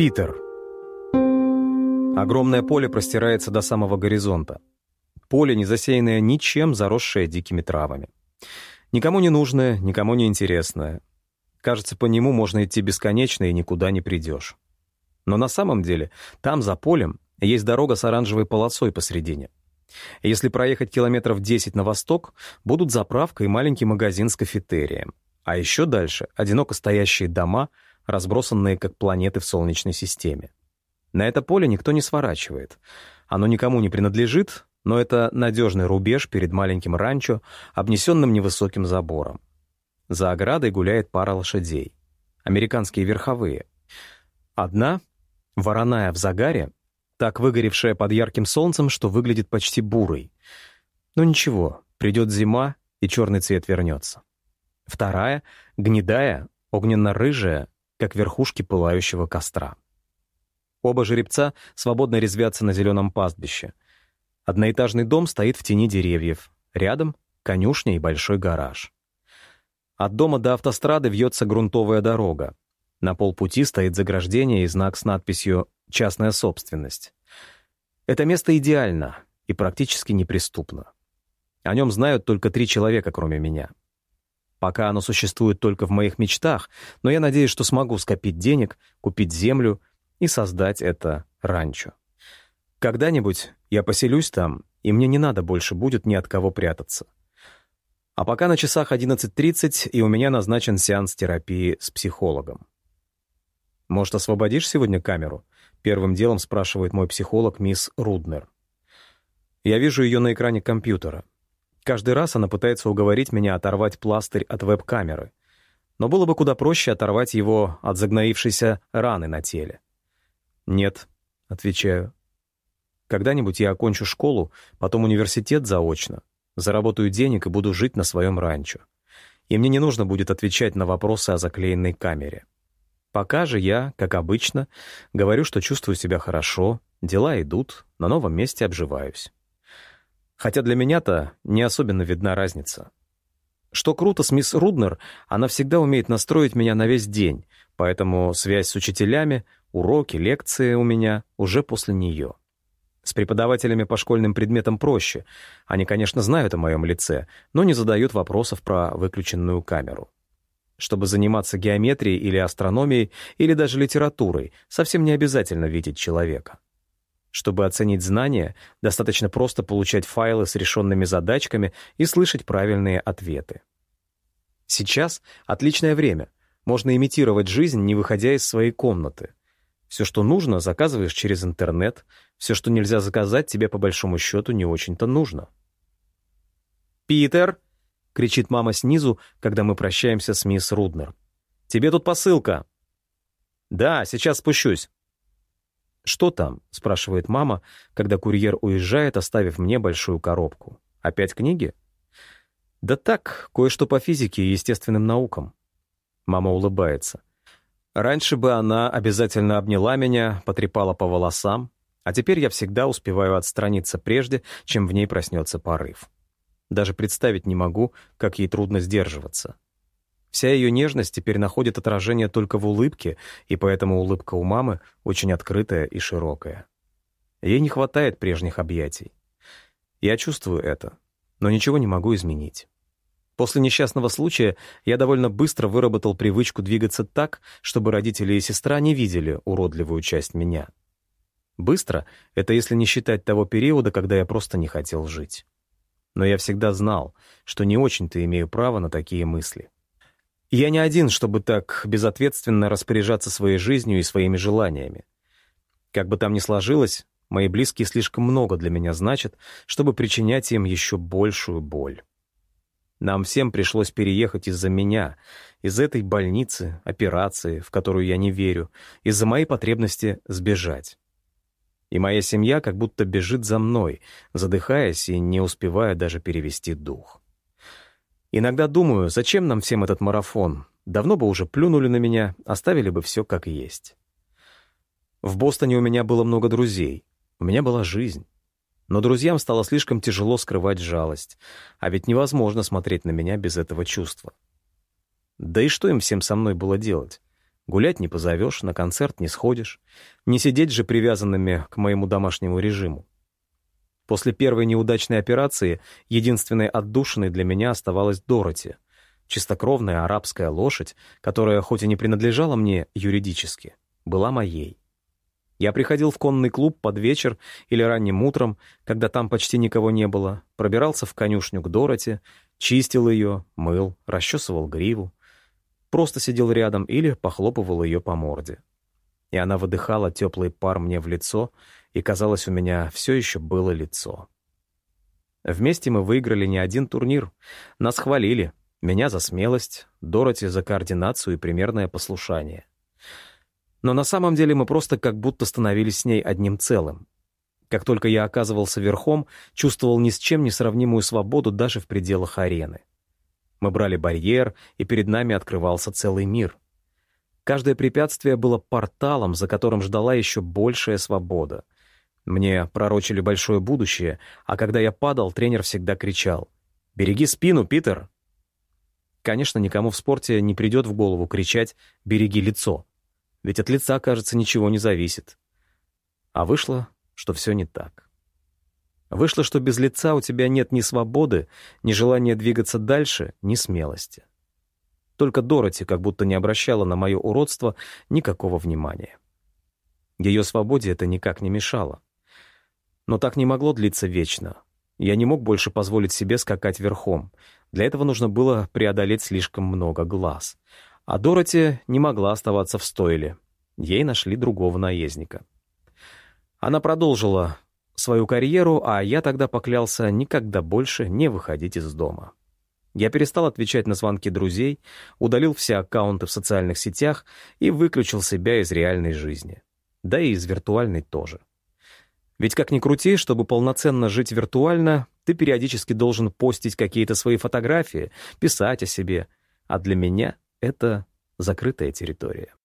Питер. Огромное поле простирается до самого горизонта. Поле, не засеянное ничем, заросшее дикими травами. Никому не нужное, никому не интересное. Кажется, по нему можно идти бесконечно и никуда не придешь. Но на самом деле, там, за полем, есть дорога с оранжевой полосой посредине. Если проехать километров 10 на восток, будут заправка и маленький магазин с кафетерием. А еще дальше — одиноко стоящие дома, разбросанные как планеты в Солнечной системе. На это поле никто не сворачивает. Оно никому не принадлежит, но это надежный рубеж перед маленьким ранчо, обнесенным невысоким забором. За оградой гуляет пара лошадей. Американские верховые. Одна, вороная в загаре, так выгоревшая под ярким солнцем, что выглядит почти бурой. Но ничего, придет зима, и черный цвет вернется. Вторая, гнедая, огненно-рыжая, как верхушки пылающего костра. Оба жеребца свободно резвятся на зеленом пастбище. Одноэтажный дом стоит в тени деревьев. Рядом — конюшня и большой гараж. От дома до автострады вьется грунтовая дорога. На полпути стоит заграждение и знак с надписью «Частная собственность». Это место идеально и практически неприступно. О нем знают только 3 человека, кроме меня. Пока оно существует только в моих мечтах, но я надеюсь, что смогу скопить денег, купить землю и создать это ранчо. Когда-нибудь я поселюсь там, и мне не надо больше будет ни от кого прятаться. А пока на часах 11:30, и у меня назначен сеанс терапии с психологом. «Может, освободишь сегодня камеру?» — первым делом спрашивает мой психолог мисс Руднер. Я вижу ее на экране компьютера. Каждый раз она пытается уговорить меня оторвать пластырь от веб-камеры. Но было бы куда проще оторвать его от загноившейся раны на теле. «Нет», — отвечаю. «Когда-нибудь я окончу школу, потом университет заочно, заработаю денег и буду жить на своем ранчо. И мне не нужно будет отвечать на вопросы о заклеенной камере. Пока же я, как обычно, говорю, что чувствую себя хорошо, дела идут, на новом месте обживаюсь. Хотя для меня-то не особенно видна разница. Что круто с мисс Руднер, она всегда умеет настроить меня на весь день, поэтому связь с учителями, уроки, лекции у меня уже после нее. С преподавателями по школьным предметам проще. Они, конечно, знают о моем лице, но не задают вопросов про выключенную камеру. Чтобы заниматься геометрией или астрономией, или даже литературой, совсем не обязательно видеть человека. Чтобы оценить знания, достаточно просто получать файлы с решенными задачками и слышать правильные ответы. Сейчас отличное время. Можно имитировать жизнь, не выходя из своей комнаты. Все, что нужно, заказываешь через интернет. Все, что нельзя заказать, тебе по большому счету не очень-то нужно. «Питер!» — кричит мама снизу, когда мы прощаемся с мисс Руднер. «Тебе тут посылка!» «Да, сейчас спущусь». «Что там?» — спрашивает мама, когда курьер уезжает, оставив мне большую коробку. «Опять книги?» «Да так, кое-что по физике и естественным наукам». Мама улыбается. Раньше бы она обязательно обняла меня, потрепала по волосам, а теперь я всегда успеваю отстраниться прежде, чем в ней проснется порыв. Даже представить не могу, как ей трудно сдерживаться. Вся ее нежность теперь находит отражение только в улыбке, и поэтому улыбка у мамы очень открытая и широкая. Ей не хватает прежних объятий. Я чувствую это, но ничего не могу изменить. После несчастного случая я довольно быстро выработал привычку двигаться так, чтобы родители и сестра не видели уродливую часть меня. Быстро — это если не считать того периода, когда я просто не хотел жить. Но я всегда знал, что не очень-то имею право на такие мысли. Я не один, чтобы так безответственно распоряжаться своей жизнью и своими желаниями. Как бы там ни сложилось, мои близкие слишком много для меня значат, чтобы причинять им еще большую боль. Нам всем пришлось переехать из-за меня, из этой больницы, операции, в которую я не верю, из-за моей потребности сбежать. И моя семья как будто бежит за мной, задыхаясь и не успевая даже перевести дух. Иногда думаю, зачем нам всем этот марафон? Давно бы уже плюнули на меня, оставили бы все как есть. В Бостоне у меня было много друзей, у меня была жизнь. Но друзьям стало слишком тяжело скрывать жалость, а ведь невозможно смотреть на меня без этого чувства. Да и что им всем со мной было делать? Гулять не позовешь, на концерт не сходишь. Не сидеть же привязанными к моему домашнему режиму. После первой неудачной операции единственной отдушиной для меня оставалась Дороти, чистокровная арабская лошадь, которая, хоть и не принадлежала мне юридически, была моей. Я приходил в конный клуб под вечер или ранним утром, когда там почти никого не было, пробирался в конюшню к Дороти, чистил ее, мыл, расчесывал гриву, просто сидел рядом или похлопывал ее по морде. И она выдыхала теплый пар мне в лицо, и, казалось, у меня все еще было лицо. Вместе мы выиграли не один турнир. Нас хвалили. Меня за смелость, Дороти за координацию и примерное послушание. Но на самом деле мы просто как будто становились с ней одним целым. Как только я оказывался верхом, чувствовал ни с чем не сравнимую свободу даже в пределах арены. Мы брали барьер, и перед нами открывался целый мир. Каждое препятствие было порталом, за которым ждала еще большая свобода. Мне пророчили большое будущее, а когда я падал, тренер всегда кричал: «Береги спину, Питер!» Конечно, никому в спорте не придет в голову кричать «береги лицо», ведь от лица, кажется, ничего не зависит. А вышло, что все не так. Вышло, что без лица у тебя нет ни свободы, ни желания двигаться дальше, ни смелости. Только Дороти как будто не обращала на мое уродство никакого внимания. Ее свободе это никак не мешало. Но так не могло длиться вечно. Я не мог больше позволить себе скакать верхом. Для этого нужно было преодолеть слишком много глаз. А Дороти не могла оставаться в стойле. Ей нашли другого наездника. Она продолжила свою карьеру, а я тогда поклялся никогда больше не выходить из дома. Я перестал отвечать на звонки друзей, удалил все аккаунты в социальных сетях и выключил себя из реальной жизни. Да и из виртуальной тоже. Ведь как ни крути, чтобы полноценно жить виртуально, ты периодически должен постить какие-то свои фотографии, писать о себе. А для меня это закрытая территория.